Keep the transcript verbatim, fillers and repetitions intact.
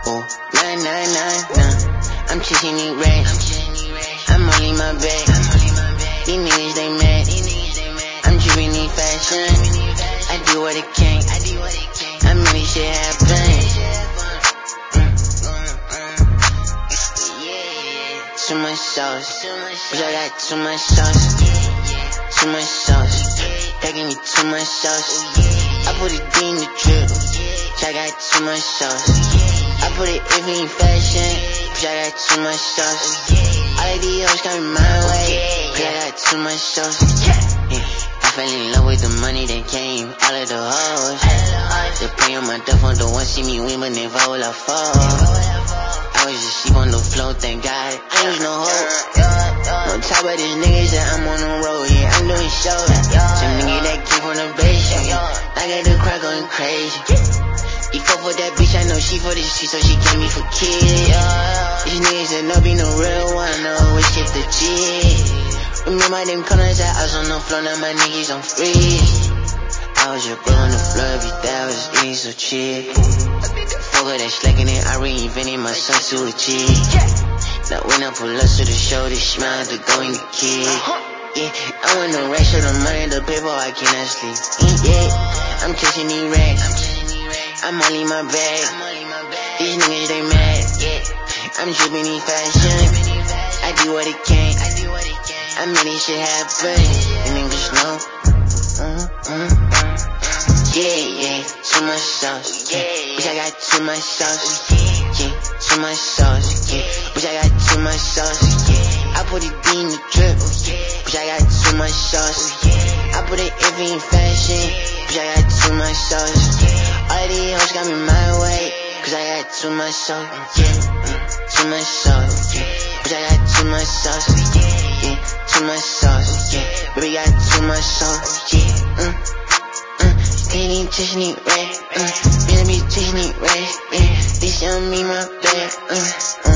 Oh, nah, nah, nah, nah. I'm chasing these racks. I'm only my bag. These niggas, they mad. I'm dripping in fashion. I do what it can. I make this shit happen. Too much sauce. Bitch, I got too much sauce. Too much sauce. That give me too much sauce. I put it D in the drip. Bitch, I got too much sauce. I put it if in fashion. Bitch, I got too much sauce. All of these hoes coming my way. Bitch, I got too much sauce. Yeah. I fell in love with the money that came. All of the hoes. They pray on my death on the one see me win, but never will I fall. I was just sleep on the floor, thank God. I use no hope. On top of these niggas that I'm on the road, yeah, I'm doing shows. Some nigga that came from the basement. I got the crowd going crazy. He fuck for that bitch, I know she for this shit, so she came me for kids. These niggas that know be no real one, I always keep the G. Remember them corners that I was on the floor, now my niggas on freeze. I was just on the floor every day, I was eating so cheap. Fuck her that slacking it, I reinvented myself to a G. Now when I pull up to the show, they smile to go in the kid. Yeah, I want the rest of the money, the paper, I cannot sleep. Yeah, I'm chasing these racks. I'm all in my bag. These niggas, they mad. I'm dripping in fashion. I do what it can. I make this shit happen. The niggas know. Mm-hmm. Yeah, yeah, too much sauce. Yeah, bitch, I got too much sauce. Yeah, too much sauce. Yeah, bitch, I got too much sauce. Yeah, I put it D in the drip. Bitch, I got too much sauce. I put it F in fashion. Bitch, I got too much sauce. All of these hoes got me my way. Cause I got too much sauce. Yeah, too much sauce. Yeah, bitch, I got too much sauce. Yeah, too much sauce. Yeah, baby, got too much sauce. Yeah, mm. Ain't chasing it right, uh, baby, chasing it right, yeah. This young me my bad, uh, uh.